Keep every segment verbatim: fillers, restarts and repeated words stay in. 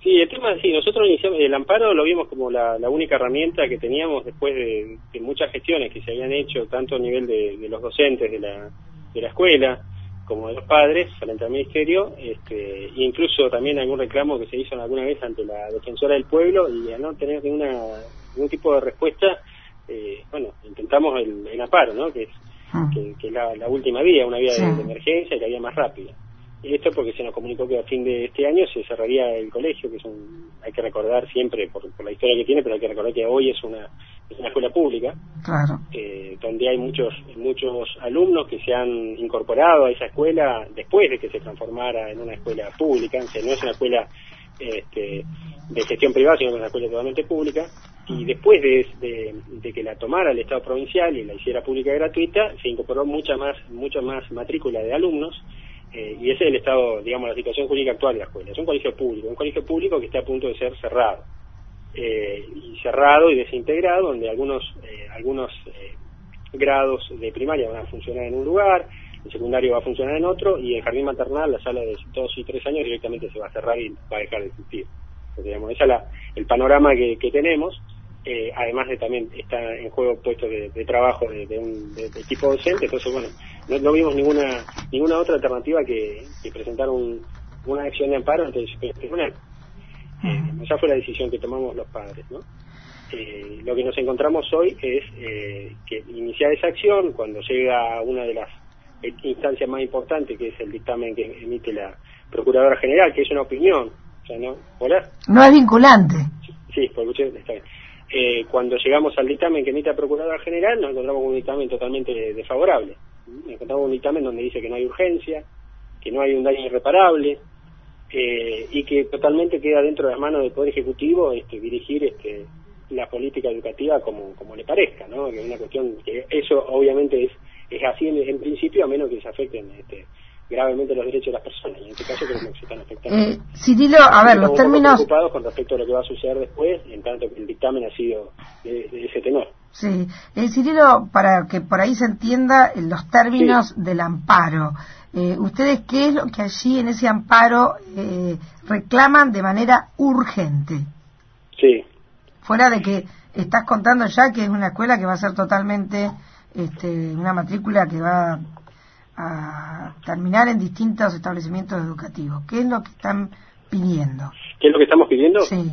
Sí, el tema, sí, nosotros iniciamos, el amparo lo vimos como la, la única herramienta que teníamos después de, de muchas gestiones que se habían hecho, tanto a nivel de, de los docentes de la, de la escuela, como de los padres, frente al Ministerio, este, e incluso también algún reclamo que se hizo alguna vez ante la Defensora del Pueblo, y al no tener ninguna, ningún tipo de respuesta, eh, bueno, intentamos el, el amparo, ¿no? Que es, mm. que, que es la, la última vía, una vía sí. de, de emergencia, y la vía más rápida. Esto porque se nos comunicó que a fin de este año se cerraría el colegio, que es un, hay que recordar siempre por, por la historia que tiene, pero hay que recordar que hoy es una, es una escuela pública, claro. eh, donde hay muchos muchos alumnos que se han incorporado a esa escuela después de que se transformara en una escuela pública, o sea, no es una escuela este, de gestión privada, sino que es una escuela totalmente pública, y después de, de, de que la tomara el Estado provincial y la hiciera pública y gratuita, se incorporó mucha más, mucha más matrícula de alumnos. Eh, y ese es el estado, digamos, la situación jurídica actual de la escuela. Es un colegio público, un colegio público que está a punto de ser cerrado. Eh, y cerrado y desintegrado, donde algunos eh, algunos eh, grados de primaria van a funcionar en un lugar, el secundario va a funcionar en otro, y el jardín maternal, la sala de dos y tres años, directamente se va a cerrar y va a dejar de existir. Entonces, digamos, ese es la, el panorama que, que tenemos. Eh, además de también está en juego puestos de, de trabajo de, de un de, de tipo docente, entonces bueno, no, no vimos ninguna ninguna otra alternativa que, que presentar un, una acción de amparo ante el tribunal. Eh, esa fue la decisión que tomamos los padres, ¿no? Eh, lo que nos encontramos hoy es eh, que iniciar esa acción cuando llega a una de las instancias más importantes, que es el dictamen que emite la Procuradora General, que es una opinión, o sea, ¿no? ¿Hola? No es vinculante. Sí, por usted está bien. Eh, cuando llegamos al dictamen que emite la Procuradora General, nos encontramos con un dictamen totalmente desfavorable. Nos encontramos un dictamen donde dice que no hay urgencia, que no hay un daño irreparable, eh, y que totalmente queda dentro de las manos del Poder Ejecutivo este, dirigir este, la política educativa como, como le parezca, ¿no? Que es una cuestión que eso obviamente es, es así en, en principio, a menos que se afecten este, gravemente los derechos de las personas, y en este caso creo que se están afectando. Eh, Cirilo, a ver, los términos... Estamos preocupados con respecto a lo que va a suceder después, en tanto que el dictamen ha sido de, de ese tenor. Sí, eh, Cirilo, para que por ahí se entienda eh, los términos sí. del amparo, eh, ¿ustedes qué es lo que allí en ese amparo eh, reclaman de manera urgente? Sí. Fuera de que estás contando ya que es una escuela que va a ser totalmente, este, una matrícula que va a terminar en distintos establecimientos educativos. ¿Qué es lo que están pidiendo? ¿Qué es lo que estamos pidiendo? Sí.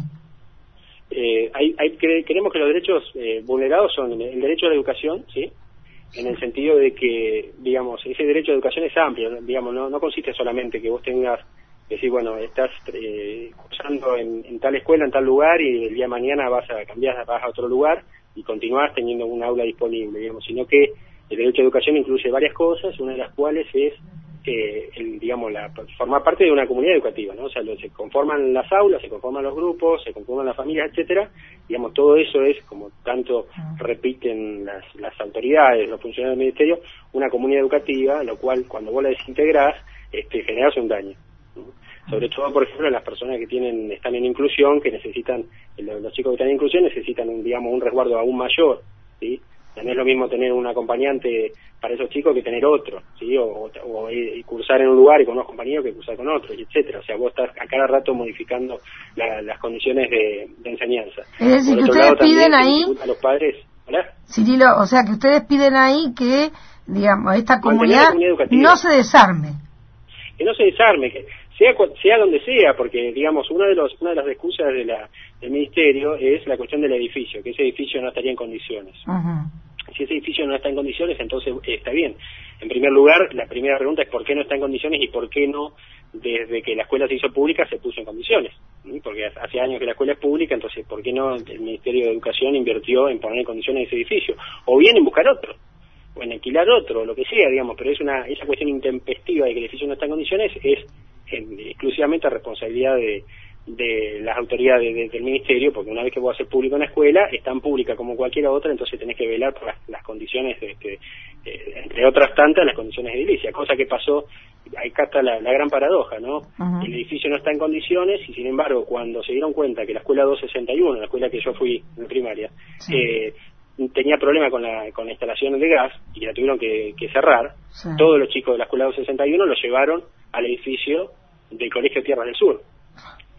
Eh, hay, hay, creemos que los derechos eh, vulnerados son el derecho a la educación, ¿sí? En el sentido de que, digamos, ese derecho a educación es amplio, ¿no? Digamos, no, no consiste solamente que vos tengas, decir, bueno, estás eh, cursando en, en tal escuela, en tal lugar, y el día de mañana vas a cambiar, vas a otro lugar y continuás teniendo un aula disponible, digamos, sino que el derecho a educación incluye varias cosas, una de las cuales es, eh, el, digamos, la, formar parte de una comunidad educativa, ¿no? O sea, lo, se conforman las aulas, se conforman los grupos, se conforman las familias, etcétera. Digamos, todo eso es, como tanto repiten las, las autoridades, los funcionarios del ministerio, una comunidad educativa, lo cual, cuando vos la desintegrás, este, generas un daño, ¿no? Sobre todo, por ejemplo, las personas que tienen están en inclusión, que necesitan, los chicos que están en inclusión necesitan, un, digamos, un resguardo aún mayor, ¿sí? No es lo mismo tener un acompañante para esos chicos que tener otro, ¿sí? O, o, o cursar en un lugar y con unos compañeros que cursar con otros, etcétera. O sea, vos estás a cada rato modificando la, las condiciones de, de enseñanza. Es decir, que ustedes lado, piden ahí... A los padres... ¿Hola? Cirilo, o sea, que ustedes piden ahí que, digamos, esta comunidad, comunidad no se desarme. Que no se desarme, que sea sea donde sea, porque, digamos, una de, los, una de las excusas de la, del Ministerio es la cuestión del edificio, que ese edificio no estaría en condiciones. Uh-huh. Si ese edificio no está en condiciones, entonces eh, está bien. En primer lugar, la primera pregunta es por qué no está en condiciones y por qué no, desde que la escuela se hizo pública, se puso en condiciones. ¿Sí? Porque hace años que la escuela es pública, entonces ¿por qué no el Ministerio de Educación invirtió en poner en condiciones ese edificio? O bien en buscar otro, o en alquilar otro, lo que sea, digamos, pero es una esa cuestión intempestiva de que el edificio no está en condiciones es en, exclusivamente responsabilidad de de las autoridades de, de, del ministerio, porque una vez que vos haces público una escuela, es tan pública como cualquier otra, entonces tenés que velar por las, las condiciones, este, eh, entre otras tantas, las condiciones edilicias, cosa que pasó, acá está la, la gran paradoja, ¿no? Uh-huh. El edificio no está en condiciones, y sin embargo, cuando se dieron cuenta que la escuela doscientos sesenta y uno, la escuela que yo fui en primaria, sí. eh, tenía problema con la, con la instalación de gas, y la tuvieron que, que cerrar, sí. Todos los chicos de la escuela doscientos sesenta y uno los llevaron al edificio del Colegio Tierras del Sur.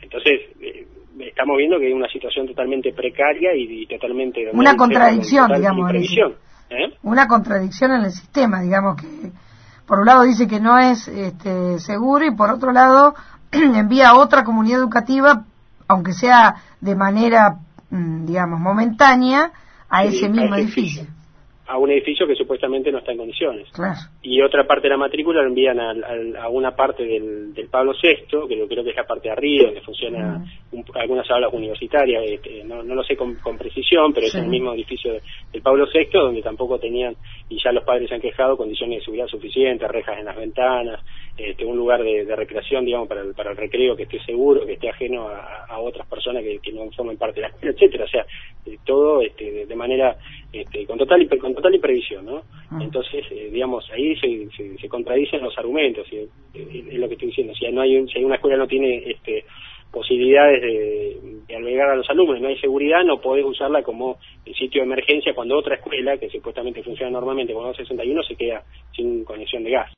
Entonces, eh, estamos viendo que hay una situación totalmente precaria y, y totalmente... Una contradicción, digamos. Imprevisión, ¿eh? Una contradicción en el sistema, digamos, que por un lado dice que no es este, seguro y por otro lado envía a otra comunidad educativa, aunque sea de manera, digamos, momentánea, a sí, ese mismo a ese edificio. edificio. A un edificio que supuestamente no está en condiciones. Claro. Y otra parte de la matrícula lo envían a, a, a una parte del, del Pablo sexto, que yo creo que es la parte de arriba, donde funciona mm. un, algunas aulas universitarias, este, no, no lo sé con, con precisión, pero sí. Es el mismo edificio de, del Pablo sexto, donde tampoco tenían, y ya los padres se han quejado, condiciones de seguridad suficientes, rejas en las ventanas, este, un lugar de, de recreación, digamos, para el, para el recreo que esté seguro, que esté ajeno a, a otras personas que, que no formen parte de la escuela, etcétera. O sea, eh, todo este, de, de manera, este, con total con total imprevisión, ¿no? Ah. Entonces, eh, digamos, ahí se, se, se contradicen los argumentos, y, eh, es lo que estoy diciendo. Si no hay un, si hay una escuela no tiene este posibilidades de, de albergar a los alumnos, no hay seguridad, no podés usarla como sitio de emergencia cuando otra escuela, que supuestamente funciona normalmente con dos sesenta y uno, se queda sin conexión de gas.